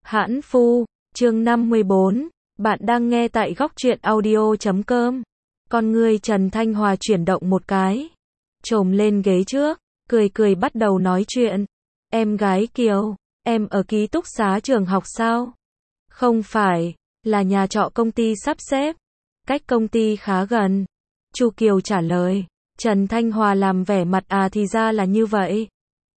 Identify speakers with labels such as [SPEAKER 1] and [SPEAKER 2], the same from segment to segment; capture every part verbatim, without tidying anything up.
[SPEAKER 1] Hãn Phu, chương năm mươi bốn, bạn đang nghe tại góc truyện audio chấm com. Con ngươi Trần Thanh Hòa chuyển động một cái, chồm lên ghế trước, cười cười bắt đầu nói chuyện. Em gái Kiều, em ở ký túc xá trường học sao? Không phải, là nhà trọ công ty sắp xếp. Cách công ty khá gần. Chu Kiều trả lời. Trần Thanh Hòa làm vẻ mặt à thì ra là như vậy.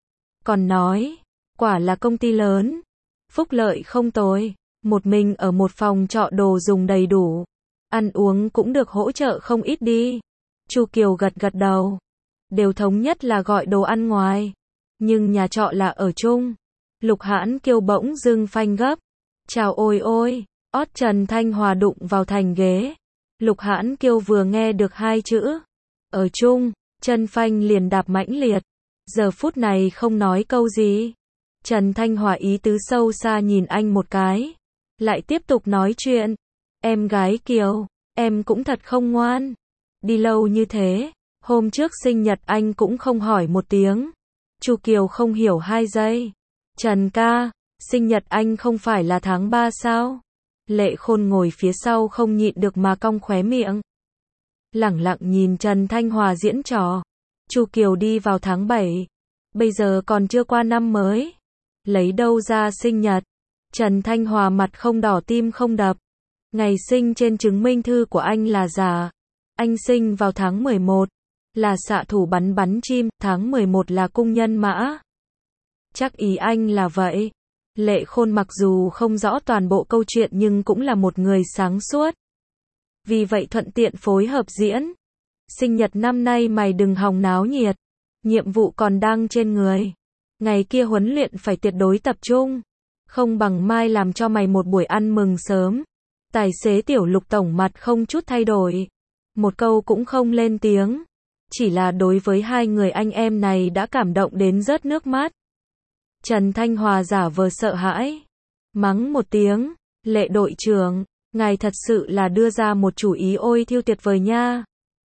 [SPEAKER 1] Còn nói, quả là công ty lớn. Phúc lợi không tồi. Một mình ở một phòng trọ đồ dùng đầy đủ. Ăn uống cũng được hỗ trợ không ít đi. Chu Kiều gật gật đầu. Đều thống nhất là gọi đồ ăn ngoài. Nhưng nhà trọ là ở chung. Lục Hãn Kiều bỗng dưng phanh gấp. Chào ôi ôi. Ót Trần Thanh Hòa đụng vào thành ghế. Lục Hãn Kiều vừa nghe được hai chữ ở chung, chân phanh liền đạp mãnh liệt. Giờ phút này không nói câu gì. Trần Thanh Hòa ý tứ sâu xa nhìn anh một cái. Lại tiếp tục nói chuyện. Em gái Kiều, em cũng thật không ngoan. Đi lâu như thế, hôm trước sinh nhật anh cũng không hỏi một tiếng. Chu Kiều không hiểu hai giây. Trần ca, sinh nhật anh không phải là tháng ba sao? Lệ Khôn ngồi phía sau không nhịn được mà cong khóe miệng. Lẳng lặng nhìn Trần Thanh Hòa diễn trò. Chu Kiều đi vào tháng bảy. Bây giờ còn chưa qua năm mới. Lấy đâu ra sinh nhật? Trần Thanh Hòa mặt không đỏ tim không đập. Ngày sinh trên chứng minh thư của anh là giả. Anh sinh vào tháng mười một. Là xạ thủ bắn bắn chim. Tháng mười một là cung nhân mã. Chắc ý anh là vậy. Lệ Khôn mặc dù không rõ toàn bộ câu chuyện nhưng cũng là một người sáng suốt. Vì vậy thuận tiện phối hợp diễn. Sinh nhật năm nay mày đừng hòng náo nhiệt. Nhiệm vụ còn đang trên người. Ngày kia huấn luyện phải tuyệt đối tập trung. Không bằng mai làm cho mày một buổi ăn mừng sớm. Tài xế tiểu Lục tổng mặt không chút thay đổi. Một câu cũng không lên tiếng. Chỉ là đối với hai người anh em này đã cảm động đến rớt nước mắt. Trần Thanh Hòa giả vờ sợ hãi. Mắng một tiếng. Lệ đội trưởng, ngài thật sự là đưa ra một chủ ý ôi thiêu tuyệt vời nha.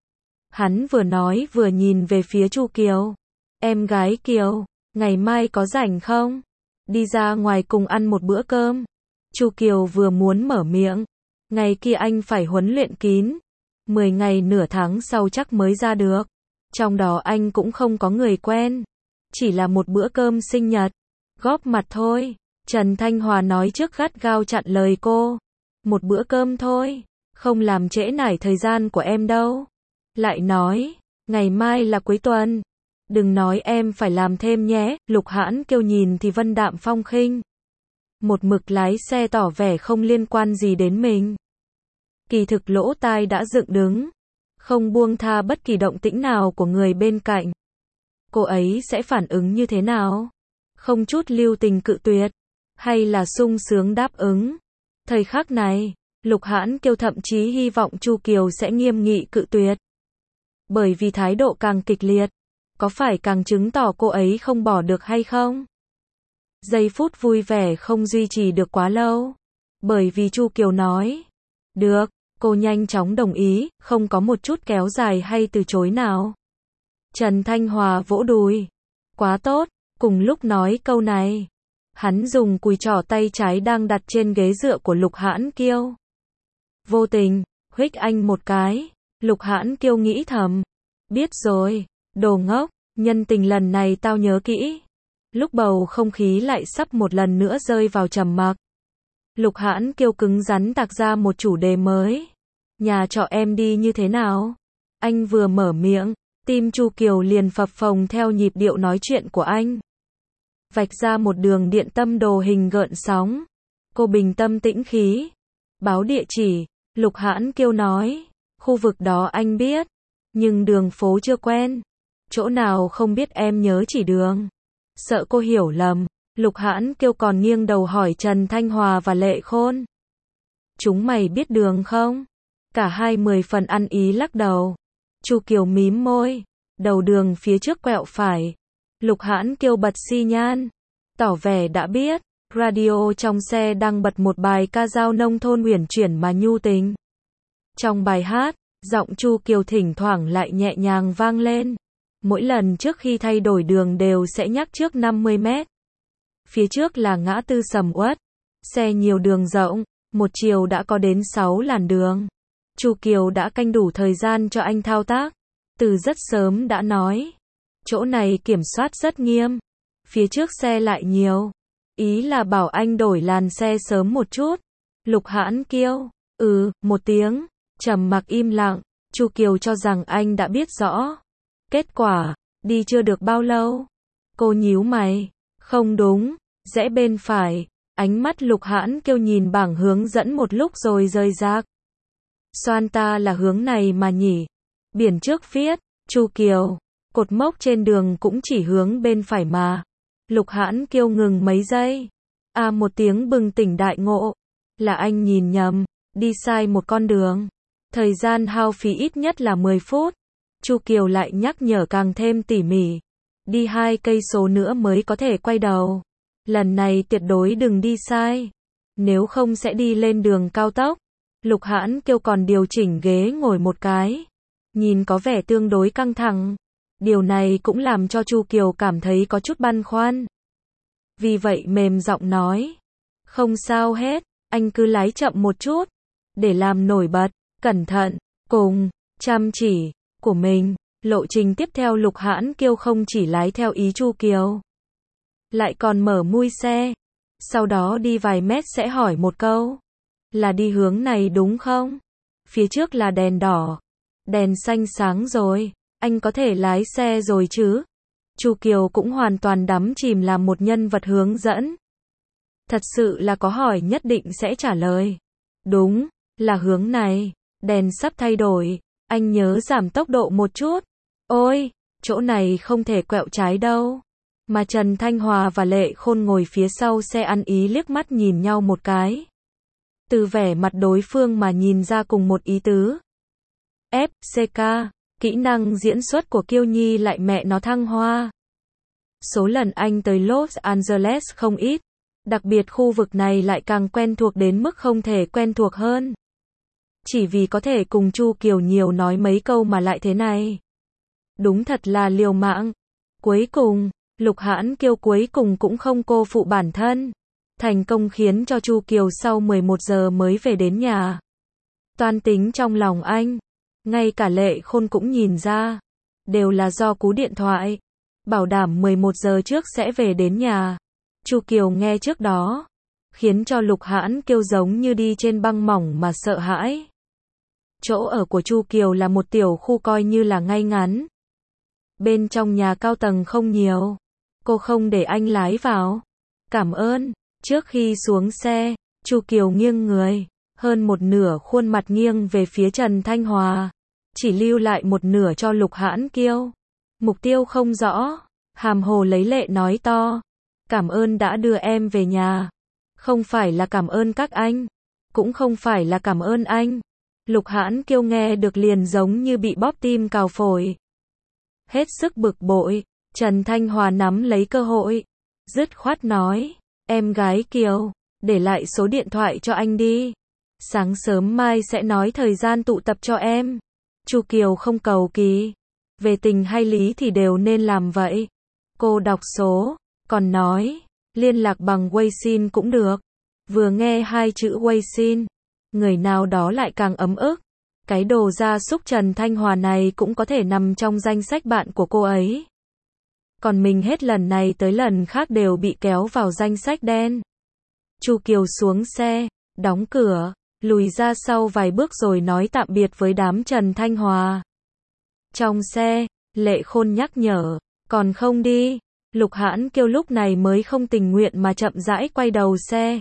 [SPEAKER 1] Hắn vừa nói vừa nhìn về phía Chu Kiều. Em gái Kiều, ngày mai có rảnh không? Đi ra ngoài cùng ăn một bữa cơm. Chu Kiều vừa muốn mở miệng. Ngày kia anh phải huấn luyện kín. Mười ngày nửa tháng sau chắc mới ra được. Trong đó anh cũng không có người quen. Chỉ là một bữa cơm sinh nhật. Góp mặt thôi. Trần Thanh Hòa nói trước gắt gao chặn lời cô. Một bữa cơm thôi. Không làm trễ nải thời gian của em đâu. Lại nói. Ngày mai là cuối tuần. Đừng nói em phải làm thêm nhé. Lục Hãn Kiều nhìn thì vân đạm phong khinh. Một mực lái xe tỏ vẻ không liên quan gì đến mình. Kỳ thực lỗ tai đã dựng đứng. Không buông tha bất kỳ động tĩnh nào của người bên cạnh. Cô ấy sẽ phản ứng như thế nào? Không chút lưu tình cự tuyệt. Hay là sung sướng đáp ứng? Thời khắc này, Lục Hãn Kiều thậm chí hy vọng Chu Kiều sẽ nghiêm nghị cự tuyệt. Bởi vì thái độ càng kịch liệt. Có phải càng chứng tỏ cô ấy không bỏ được hay không? Giây phút vui vẻ không duy trì được quá lâu. Bởi vì Chu Kiều nói. Được, cô nhanh chóng đồng ý, không có một chút kéo dài hay từ chối nào. Trần Thanh Hòa vỗ đùi. Quá tốt, cùng lúc nói câu này. Hắn dùng cùi trỏ tay trái đang đặt trên ghế dựa của Lục Hãn Kiều. Vô tình, huých anh một cái. Lục Hãn Kiều nghĩ thầm. Biết rồi, đồ ngốc, nhân tình lần này tao nhớ kỹ. Lúc bầu không khí lại sắp một lần nữa rơi vào trầm mặc. Lục Hãn Kiều cứng rắn tạc ra một chủ đề mới. Nhà trọ em đi như thế nào? Anh vừa mở miệng, tim Chu Kiều liền phập phồng theo nhịp điệu nói chuyện của anh. Vạch ra một đường điện tâm đồ hình gợn sóng. Cô bình tâm tĩnh khí. Báo địa chỉ, Lục Hãn Kiều nói. Khu vực đó anh biết. Nhưng đường phố chưa quen. Chỗ nào không biết em nhớ chỉ đường. Sợ cô hiểu lầm. Lục Hãn Kiều còn nghiêng đầu hỏi Trần Thanh Hòa và Lệ Khôn. Chúng mày biết đường không? Cả hai mười phần ăn ý lắc đầu. Chu Kiều mím môi. Đầu đường phía trước quẹo phải. Lục Hãn Kiều bật xi nhan. Tỏ vẻ đã biết. Radio trong xe đang bật một bài ca dao nông thôn uyển chuyển mà nhu tình. Trong bài hát, giọng Chu Kiều thỉnh thoảng lại nhẹ nhàng vang lên. Mỗi lần trước khi thay đổi đường đều sẽ nhắc trước năm mươi mét. Phía trước là ngã tư sầm uất. Xe nhiều đường rộng, một chiều đã có đến sáu làn đường. Chu Kiều đã canh đủ thời gian cho anh thao tác. Từ rất sớm đã nói. Chỗ này kiểm soát rất nghiêm. Phía trước xe lại nhiều. Ý là bảo anh đổi làn xe sớm một chút. Lục Hãn kêu, ừ, một tiếng. Trầm mặc im lặng. Chu Kiều cho rằng anh đã biết rõ. Kết quả, đi chưa được bao lâu. Cô nhíu mày. Không đúng, rẽ bên phải. Ánh mắt Lục Hãn kêu nhìn bảng hướng dẫn một lúc rồi rời rạc. Xoan ta là hướng này mà nhỉ. Biển trước viết, Chu Kiều. Cột mốc trên đường cũng chỉ hướng bên phải mà. Lục Hãn kêu ngừng mấy giây. À một tiếng bừng tỉnh đại ngộ. Là anh nhìn nhầm, đi sai một con đường. Thời gian hao phí ít nhất là mười phút. Chu Kiều lại nhắc nhở càng thêm tỉ mỉ. Đi hai cây số nữa mới có thể quay đầu. Lần này tuyệt đối đừng đi sai. Nếu không sẽ đi lên đường cao tốc. Lục Hãn kêu còn điều chỉnh ghế ngồi một cái. Nhìn có vẻ tương đối căng thẳng. Điều này cũng làm cho Chu Kiều cảm thấy có chút băn khoăn. Vì vậy mềm giọng nói. Không sao hết, anh cứ lái chậm một chút. Để làm nổi bật, cẩn thận, cùng, chăm chỉ, của mình. Lộ trình tiếp theo Lục Hãn kêu không chỉ lái theo ý Chu Kiều. Lại còn mở mui xe. Sau đó đi vài mét sẽ hỏi một câu. Là đi hướng này đúng không? Phía trước là đèn đỏ. Đèn xanh sáng rồi. Anh có thể lái xe rồi chứ? Chu Kiều cũng hoàn toàn đắm chìm làm một nhân vật hướng dẫn. Thật sự là có hỏi nhất định sẽ trả lời. Đúng, là hướng này. Đèn sắp thay đổi. Anh nhớ giảm tốc độ một chút. Ôi, chỗ này không thể quẹo trái đâu. Mà Trần Thanh Hòa và Lệ Khôn ngồi phía sau xe ăn ý liếc mắt nhìn nhau một cái. Từ vẻ mặt đối phương mà nhìn ra cùng một ý tứ. ép xê ca, kỹ năng diễn xuất của Kiêu Nhi lại mẹ nó thăng hoa. Số lần anh tới Los Angeles không ít. Đặc biệt khu vực này lại càng quen thuộc đến mức không thể quen thuộc hơn. Chỉ vì có thể cùng Chu Kiều nhiều nói mấy câu mà lại thế này. Đúng thật là liều mạng. Cuối cùng, Lục Hãn kêu cuối cùng cũng không cô phụ bản thân. Thành công khiến cho Chu Kiều sau mười một giờ mới về đến nhà. Toan tính trong lòng anh. Ngay cả Lệ Khôn cũng nhìn ra. Đều là do cú điện thoại. Bảo đảm mười một giờ trước sẽ về đến nhà. Chu Kiều nghe trước đó. Khiến cho Lục Hãn kêu giống như đi trên băng mỏng mà sợ hãi. Chỗ ở của Chu Kiều là một tiểu khu coi như là ngay ngắn. Bên trong nhà cao tầng không nhiều. Cô không để anh lái vào. Cảm ơn. Trước khi xuống xe, Chu Kiều nghiêng người. Hơn một nửa khuôn mặt nghiêng về phía Trần Thanh Hòa. Chỉ lưu lại một nửa cho Lục Hãn kêu. Mục tiêu không rõ. Hàm hồ lấy lệ nói to. Cảm ơn đã đưa em về nhà. Không phải là cảm ơn các anh. Cũng không phải là cảm ơn anh. Lục Hãn kêu nghe được liền giống như bị bóp tim cào phổi. Hết sức bực bội, Trần Thanh Hòa nắm lấy cơ hội. Dứt khoát nói, em gái Kiều, để lại số điện thoại cho anh đi. Sáng sớm mai sẽ nói thời gian tụ tập cho em. Chu Kiều không cầu kỳ. Về tình hay lý thì đều nên làm vậy. Cô đọc số, còn nói, liên lạc bằng Weixin cũng được. Vừa nghe hai chữ Weixin, người nào đó lại càng ấm ức. Cái đồ gia súc Trần Thanh Hòa này cũng có thể nằm trong danh sách bạn của cô ấy. Còn mình hết lần này tới lần khác đều bị kéo vào danh sách đen. Chu Kiều xuống xe, đóng cửa, lùi ra sau vài bước rồi nói tạm biệt với đám Trần Thanh Hòa. Trong xe, Lệ Khôn nhắc nhở, còn không đi. Lục Hãn kêu lúc này mới không tình nguyện mà chậm rãi quay đầu xe.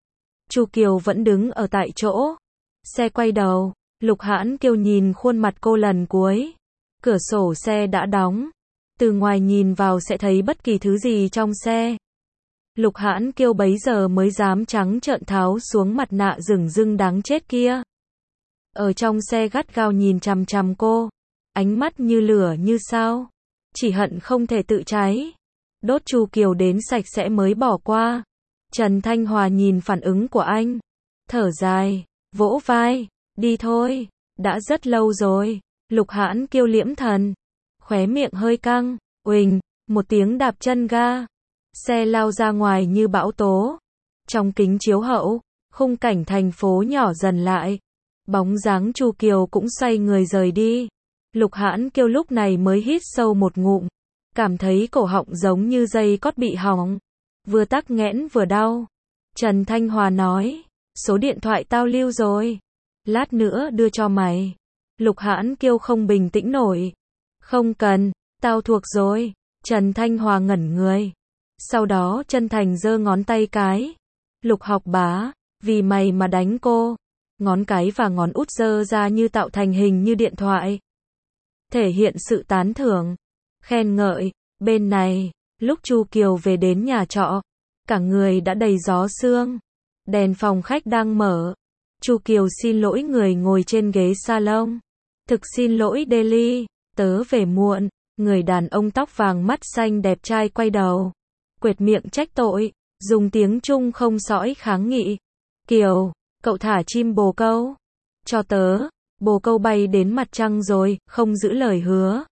[SPEAKER 1] Chu Kiều vẫn đứng ở tại chỗ. Xe quay đầu, Lục Hãn kêu nhìn khuôn mặt cô lần cuối. Cửa sổ xe đã đóng. Từ ngoài nhìn vào sẽ thấy bất kỳ thứ gì trong xe. Lục Hãn kêu bấy giờ mới dám trắng trợn tháo xuống mặt nạ rừng rưng đáng chết kia. Ở trong xe gắt gao nhìn chằm chằm cô. Ánh mắt như lửa như sao. Chỉ hận không thể tự cháy. Đốt Chu Kiều đến sạch sẽ mới bỏ qua. Trần Thanh Hòa nhìn phản ứng của anh. Thở dài, vỗ vai, đi thôi, đã rất lâu rồi. Lục Hãn kêu liễm thần. Khóe miệng hơi căng, uỳnh, một tiếng đạp chân ga. Xe lao ra ngoài như bão tố. Trong kính chiếu hậu, khung cảnh thành phố nhỏ dần lại. Bóng dáng Chu Kiều cũng xoay người rời đi. Lục Hãn Kiêu lúc này mới hít sâu một ngụm, cảm thấy cổ họng giống như dây cót bị hỏng, vừa tắc nghẽn vừa đau. Trần Thanh Hòa nói, số điện thoại tao lưu rồi, lát nữa đưa cho mày. Lục Hãn Kiêu không bình tĩnh nổi. Không cần, tao thuộc rồi. Trần Thanh Hòa ngẩn người. Sau đó chân thành giơ ngón tay cái. Lục học bá, vì mày mà đánh cô. Ngón cái và ngón út giơ ra như tạo thành hình như điện thoại. Thể hiện sự tán thưởng, khen ngợi. Bên này, lúc Chu Kiều về đến nhà trọ, cả người đã đầy gió sương. Đèn phòng khách đang mở. Chu Kiều xin lỗi người ngồi trên ghế salon. Thực xin lỗi Daily, tớ về muộn. Người đàn ông tóc vàng mắt xanh đẹp trai quay đầu, quệt miệng trách tội, dùng tiếng Trung không sõi kháng nghị. Kiều, cậu thả chim bồ câu cho tớ. Bồ câu bay đến mặt trăng rồi, không giữ lời hứa.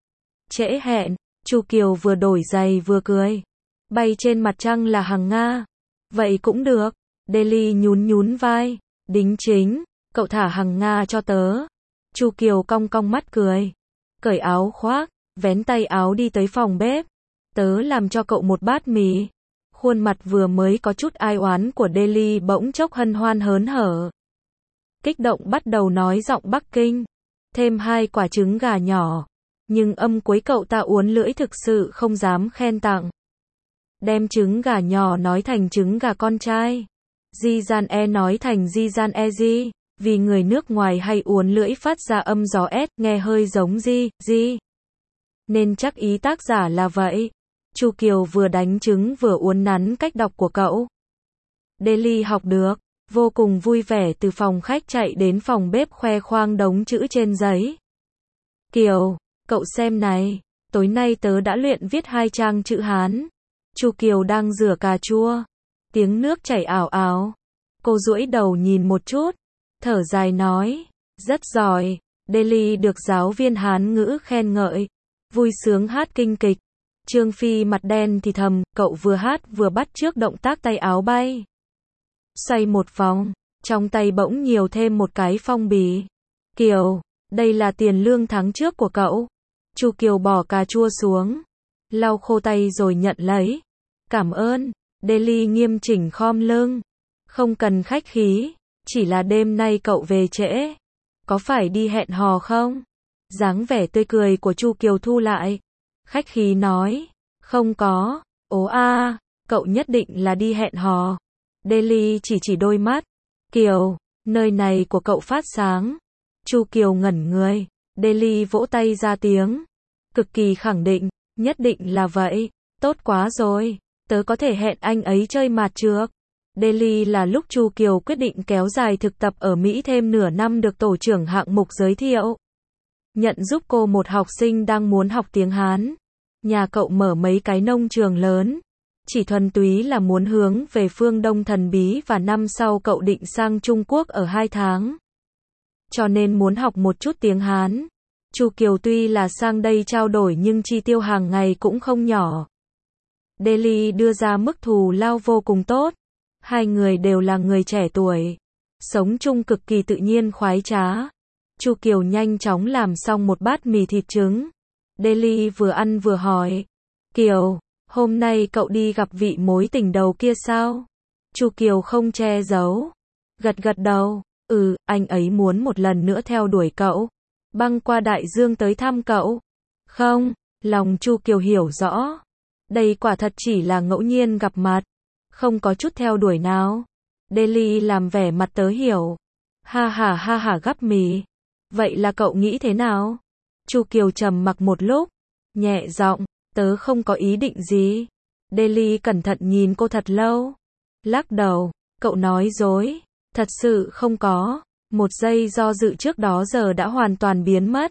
[SPEAKER 1] Trễ hẹn, Chu Kiều vừa đổi giày vừa cười. Bay trên mặt trăng là hàng Nga. Vậy cũng được. Daily nhún nhún vai. Đính chính, cậu thả hàng Nga cho tớ. Chu Kiều cong cong mắt cười. Cởi áo khoác, vén tay áo đi tới phòng bếp. Tớ làm cho cậu một bát mì. Khuôn mặt vừa mới có chút ai oán của Daily bỗng chốc hân hoan hớn hở. Kích động bắt đầu nói giọng Bắc Kinh. Thêm hai quả trứng gà nhỏ. Nhưng âm cuối cậu ta uốn lưỡi thực sự không dám khen tặng. Đem trứng gà nhỏ nói thành trứng gà con trai. Di gian e nói thành di gian e di. Vì người nước ngoài hay uốn lưỡi phát ra âm gió S, nghe hơi giống di, di. Nên chắc ý tác giả là vậy. Chu Kiều vừa đánh trứng vừa uốn nắn cách đọc của cậu. Daily học được, vô cùng vui vẻ từ phòng khách chạy đến phòng bếp khoe khoang đống chữ trên giấy. Kiều, cậu xem này, tối nay tớ đã luyện viết hai trang chữ Hán. Chu Kiều đang rửa cà chua, tiếng nước chảy ảo ảo. Cô duỗi đầu nhìn một chút, thở dài nói, rất giỏi. Daily được giáo viên Hán ngữ khen ngợi, vui sướng hát kinh kịch. Trương Phi mặt đen thì thầm, cậu vừa hát vừa bắt chước động tác tay áo bay. Xoay một vòng, trong tay bỗng nhiều thêm một cái phong bì. Kiều, đây là tiền lương tháng trước của cậu. Chu Kiều bỏ cà chua xuống, lau khô tay rồi nhận lấy. Cảm ơn. Daily nghiêm chỉnh khom lưng. Không cần khách khí, chỉ là đêm nay cậu về trễ. Có phải đi hẹn hò không? Dáng vẻ tươi cười của Chu Kiều thu lại. Khách khí nói, không có. Ố a, cậu nhất định là đi hẹn hò. Daily chỉ chỉ đôi mắt. Kiều, nơi này của cậu phát sáng. Chu Kiều ngẩn người. Daily vỗ tay ra tiếng. Cực kỳ khẳng định, nhất định là vậy. Tốt quá rồi, tớ có thể hẹn anh ấy chơi mạt trước. Daily là lúc Chu Kiều quyết định kéo dài thực tập ở Mỹ thêm nửa năm được tổ trưởng hạng mục giới thiệu. Nhận giúp cô một học sinh đang muốn học tiếng Hán. Nhà cậu mở mấy cái nông trường lớn. Chỉ thuần túy là muốn hướng về phương Đông thần bí và năm sau cậu định sang Trung Quốc ở hai tháng. Cho nên muốn học một chút tiếng Hán. Chu Kiều tuy là sang đây trao đổi nhưng chi tiêu hàng ngày cũng không nhỏ. Daily đưa ra mức thù lao vô cùng tốt. Hai người đều là người trẻ tuổi. Sống chung cực kỳ tự nhiên khoái trá. Chu Kiều nhanh chóng làm xong một bát mì thịt trứng. Daily vừa ăn vừa hỏi. Kiều, hôm nay cậu đi gặp vị mối tình đầu kia sao? Chu Kiều không che giấu. Gật gật đầu. Ừ, anh ấy muốn một lần nữa theo đuổi cậu. Băng qua đại dương tới thăm cậu. Không, lòng Chu Kiều hiểu rõ. Đây quả thật chỉ là ngẫu nhiên gặp mặt. Không có chút theo đuổi nào. Daily làm vẻ mặt tớ hiểu. Ha ha ha ha gắp mì. Vậy là cậu nghĩ thế nào? Chu Kiều trầm mặc một lúc. Nhẹ giọng, tớ không có ý định gì. Daily cẩn thận nhìn cô thật lâu. Lắc đầu, cậu nói dối. Thật sự không có. Một giây do dự trước đó giờ đã hoàn toàn biến mất.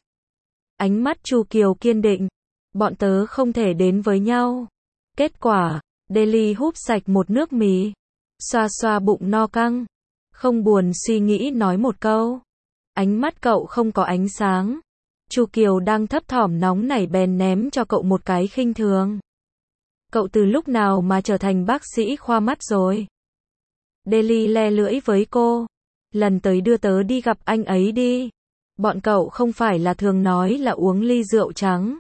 [SPEAKER 1] Ánh mắt Chu Kiều kiên định. Bọn tớ không thể đến với nhau. Kết quả, Daily húp sạch một nước mì. Xoa xoa bụng no căng. Không buồn suy nghĩ nói một câu. Ánh mắt cậu không có ánh sáng. Chu Kiều đang thấp thỏm nóng nảy bèn ném cho cậu một cái khinh thường. Cậu từ lúc nào mà trở thành bác sĩ khoa mắt rồi? Daily le lưỡi với cô. Lần tới đưa tớ đi gặp anh ấy đi. Bọn cậu không phải là thường nói là uống ly rượu trắng.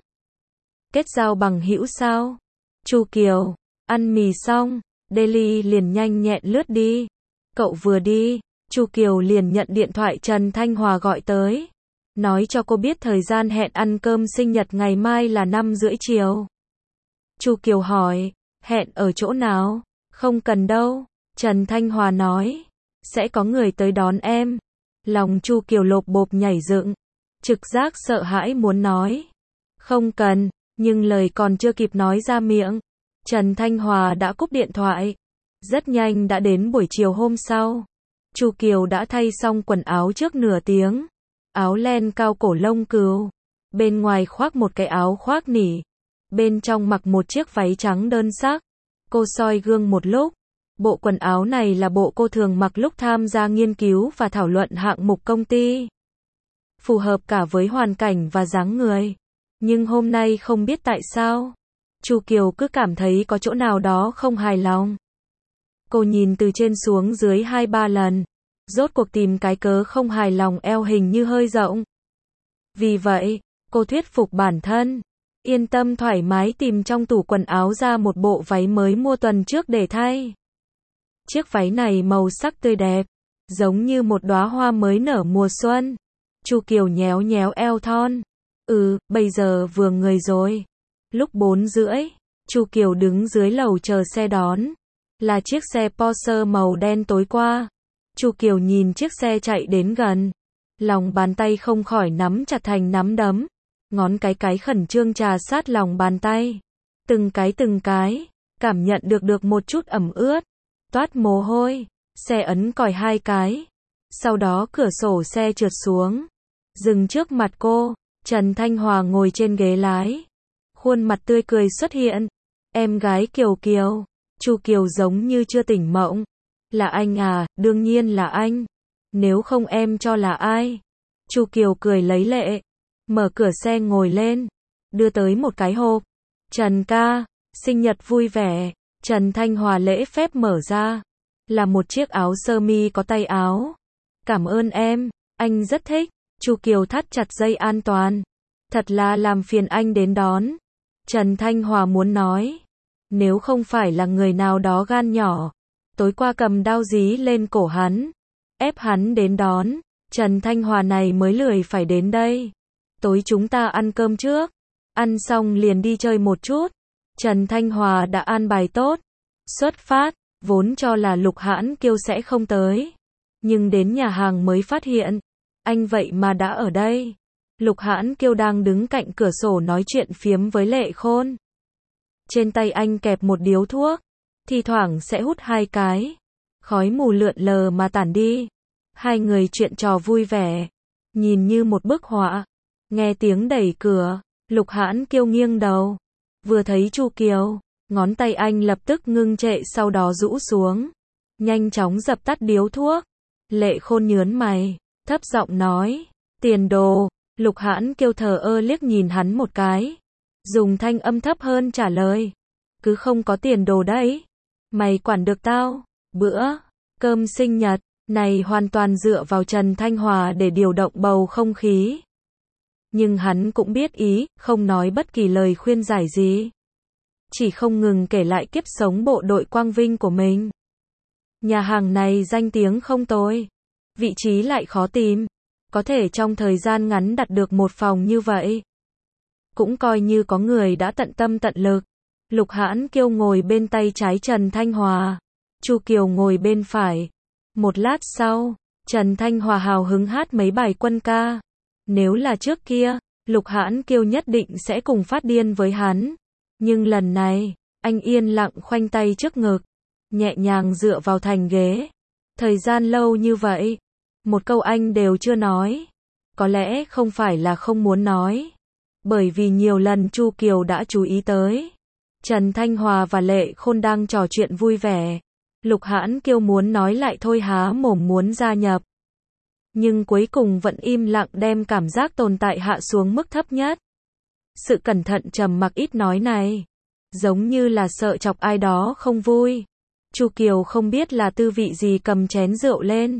[SPEAKER 1] Kết giao bằng hữu sao? Chu Kiều, ăn mì xong, Daily liền nhanh nhẹn lướt đi. Cậu vừa đi, Chu Kiều liền nhận điện thoại Trần Thanh Hòa gọi tới. Nói cho cô biết thời gian hẹn ăn cơm sinh nhật ngày mai là năm rưỡi chiều. Chu Kiều hỏi, hẹn ở chỗ nào? Không cần đâu, Trần Thanh Hòa nói, sẽ có người tới đón em. Lòng Chu Kiều lộp bộp nhảy dựng, trực giác sợ hãi muốn nói. Không cần, nhưng lời còn chưa kịp nói ra miệng. Trần Thanh Hòa đã cúp điện thoại. Rất nhanh đã đến buổi chiều hôm sau. Chu Kiều đã thay xong quần áo trước nửa tiếng. Áo len cao cổ lông cừu. Bên ngoài khoác một cái áo khoác nỉ. Bên trong mặc một chiếc váy trắng đơn sắc. Cô soi gương một lúc. Bộ quần áo này là bộ cô thường mặc lúc tham gia nghiên cứu và thảo luận hạng mục công ty. Phù hợp cả với hoàn cảnh và dáng người. Nhưng hôm nay không biết tại sao, Chu Kiều cứ cảm thấy có chỗ nào đó không hài lòng. Cô nhìn từ trên xuống dưới hai ba lần, rốt cuộc tìm cái cớ không hài lòng eo hình như hơi rộng. Vì vậy, cô thuyết phục bản thân, yên tâm thoải mái tìm trong tủ quần áo ra một bộ váy mới mua tuần trước để thay. Chiếc váy này màu sắc tươi đẹp, giống như một đóa hoa mới nở mùa xuân. Chu Kiều nhéo nhéo eo thon. Ừ, bây giờ vừa người rồi. Lúc bốn rưỡi, Chu Kiều đứng dưới lầu chờ xe đón. Là chiếc xe Porsche màu đen tối qua. Chu Kiều nhìn chiếc xe chạy đến gần. Lòng bàn tay không khỏi nắm chặt thành nắm đấm. Ngón cái cái khẩn trương trà sát lòng bàn tay. Từng cái từng cái, cảm nhận được được một chút ẩm ướt. Toát mồ hôi. Xe ấn còi hai cái. Sau đó cửa sổ xe trượt xuống. Dừng trước mặt cô. Trần Thanh Hòa ngồi trên ghế lái. Khuôn mặt tươi cười xuất hiện. Em gái Kiều Kiều. Chu Kiều giống như chưa tỉnh mộng. Là anh à, đương nhiên là anh. Nếu không em cho là ai? Chu Kiều cười lấy lệ. Mở cửa xe ngồi lên. Đưa tới một cái hộp. Trần ca, sinh nhật vui vẻ. Trần Thanh Hòa lễ phép mở ra. Là một chiếc áo sơ mi có tay áo. Cảm ơn em, anh rất thích. Chu Kiều thắt chặt dây an toàn. Thật là làm phiền anh đến đón. Trần Thanh Hòa muốn nói. Nếu không phải là người nào đó gan nhỏ. Tối qua cầm đao dí lên cổ hắn. Ép hắn đến đón. Trần Thanh Hòa này mới lười phải đến đây. Tối chúng ta ăn cơm trước. Ăn xong liền đi chơi một chút. Trần Thanh Hòa đã an bài tốt. Xuất phát, vốn cho là Lục Hãn Kiêu sẽ không tới. Nhưng đến nhà hàng mới phát hiện. Anh vậy mà đã ở đây. Lục Hãn Kiêu đang đứng cạnh cửa sổ nói chuyện phiếm với Lệ Khôn. Trên tay anh kẹp một điếu thuốc. Thì thoảng sẽ hút hai cái. Khói mù lượn lờ mà tản đi. Hai người chuyện trò vui vẻ. Nhìn như một bức họa. Nghe tiếng đẩy cửa. Lục Hãn Kiêu nghiêng đầu. Vừa thấy Chu Kiều. Ngón tay anh lập tức ngưng trệ sau đó rũ xuống. Nhanh chóng dập tắt điếu thuốc. Lệ Khôn nhớn mày. Thấp giọng nói. Tiền đồ. Lục Hãn Kiêu thờ ơ liếc nhìn hắn một cái. Dùng thanh âm thấp hơn trả lời. Cứ không có tiền đồ đấy. Mày quản được tao. Bữa cơm sinh nhật này hoàn toàn dựa vào Trần Thanh Hòa để điều động bầu không khí. Nhưng hắn cũng biết ý, không nói bất kỳ lời khuyên giải gì. Chỉ không ngừng kể lại kiếp sống bộ đội quang vinh của mình. Nhà hàng này danh tiếng không tồi. Vị trí lại khó tìm. Có thể trong thời gian ngắn đặt được một phòng như vậy. Cũng coi như có người đã tận tâm tận lực. Lục Hãn Kiêu ngồi bên tay trái Trần Thanh Hòa. Chu Kiều ngồi bên phải. Một lát sau, Trần Thanh Hòa hào hứng hát mấy bài quân ca. Nếu là trước kia, Lục Hãn Kiêu nhất định sẽ cùng phát điên với hắn. Nhưng lần này, anh yên lặng khoanh tay trước ngực. Nhẹ nhàng dựa vào thành ghế. Thời gian lâu như vậy. Một câu anh đều chưa nói. Có lẽ không phải là không muốn nói. Bởi vì nhiều lần Chu Kiều đã chú ý tới. Trần Thanh Hòa và Lệ Khôn đang trò chuyện vui vẻ. Lục Hãn Kiêu muốn nói lại thôi há mồm muốn gia nhập. Nhưng cuối cùng vẫn im lặng đem cảm giác tồn tại hạ xuống mức thấp nhất. Sự cẩn thận trầm mặc ít nói này. Giống như là sợ chọc ai đó không vui. Chu Kiều không biết là tư vị gì cầm chén rượu lên.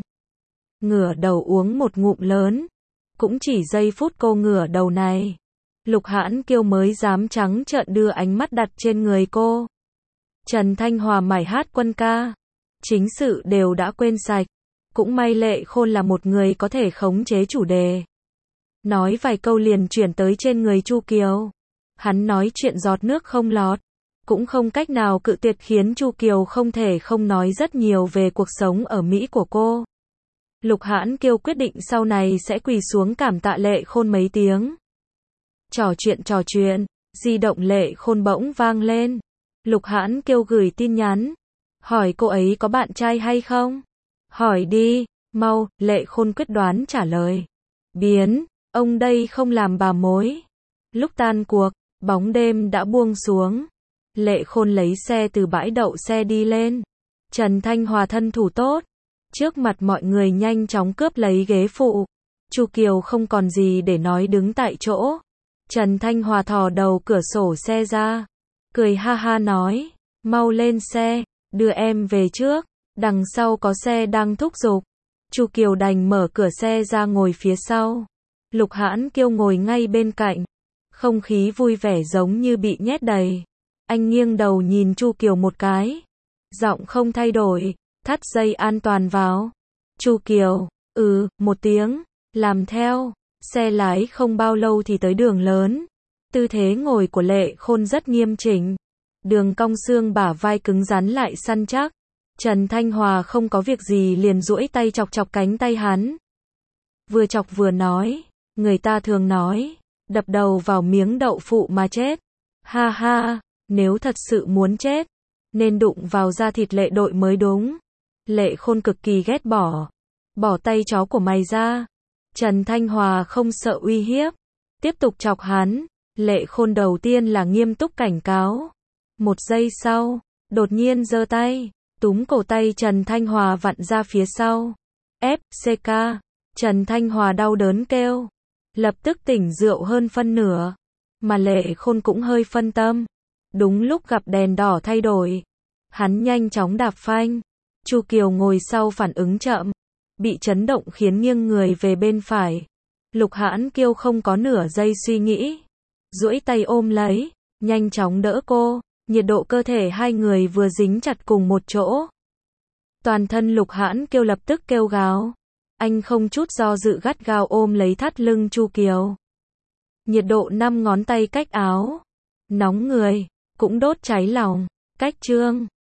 [SPEAKER 1] Ngửa đầu uống một ngụm lớn. Cũng chỉ giây phút cô ngửa đầu này, Lục Hãn Kiêu mới dám trắng trợn đưa ánh mắt đặt trên người cô. Trần Thanh Hòa mải hát quân ca. Chính sự đều đã quên sạch. Cũng may Lệ Khôn là một người có thể khống chế chủ đề. Nói vài câu liền chuyển tới trên người Chu Kiều. Hắn nói chuyện giọt nước không lọt. Cũng không cách nào cự tuyệt khiến Chu Kiều không thể không nói rất nhiều về cuộc sống ở Mỹ của cô. Lục Hãn Kiêu quyết định sau này sẽ quỳ xuống cảm tạ Lệ Khôn mấy tiếng. Trò chuyện trò chuyện, di động Lệ Khôn bỗng vang lên. Lục Hãn Kiêu gửi tin nhắn. Hỏi cô ấy có bạn trai hay không? Hỏi đi, mau, Lệ Khôn quyết đoán trả lời. Biến, ông đây không làm bà mối. Lúc tan cuộc, bóng đêm đã buông xuống. Lệ Khôn lấy xe từ bãi đậu xe đi lên. Trần Thanh Hòa thân thủ tốt. Trước mặt mọi người nhanh chóng cướp lấy ghế phụ. Chu Kiều không còn gì để nói đứng tại chỗ. Trần Thanh Hòa thò đầu cửa sổ xe ra. Cười ha ha nói. Mau lên xe, đưa em về trước. Đằng sau có xe đang thúc giục. Chu Kiều đành mở cửa xe ra ngồi phía sau. Lục Hãn Kiêu ngồi ngay bên cạnh. Không khí vui vẻ giống như bị nhét đầy. Anh nghiêng đầu nhìn Chu Kiều một cái. Giọng không thay đổi. Thắt dây an toàn vào. Chu Kiều, ừ, một tiếng, làm theo. Xe lái không bao lâu thì tới đường lớn. Tư thế ngồi của Lệ Khôn rất nghiêm chỉnh. Đường cong xương bả vai cứng rắn lại săn chắc. Trần Thanh Hòa không có việc gì liền duỗi tay chọc chọc cánh tay hắn. Vừa chọc vừa nói, người ta thường nói, đập đầu vào miếng đậu phụ mà chết. Ha ha, nếu thật sự muốn chết, nên đụng vào da thịt Lệ đội mới đúng. Lệ Khôn cực kỳ ghét bỏ. Bỏ tay chó của mày ra. Trần Thanh Hòa không sợ uy hiếp. Tiếp tục chọc hắn. Lệ Khôn đầu tiên là nghiêm túc cảnh cáo. Một giây sau, đột nhiên giơ tay, túm cổ tay Trần Thanh Hòa vặn ra phía sau. Ép, xê ca. Trần Thanh Hòa đau đớn kêu. Lập tức tỉnh rượu hơn phân nửa. Mà Lệ Khôn cũng hơi phân tâm. Đúng lúc gặp đèn đỏ thay đổi. Hắn nhanh chóng đạp phanh. Chu Kiều ngồi sau phản ứng chậm. Bị chấn động khiến nghiêng người về bên phải. Lục Hãn Kiêu không có nửa giây suy nghĩ. Duỗi tay ôm lấy. Nhanh chóng đỡ cô. Nhiệt độ cơ thể hai người vừa dính chặt cùng một chỗ. Toàn thân Lục Hãn Kiêu lập tức kêu gào. Anh không chút do dự gắt gao ôm lấy thắt lưng Chu Kiều. Nhiệt độ năm ngón tay cách áo. Nóng người. Cũng đốt cháy lòng. Cách chương.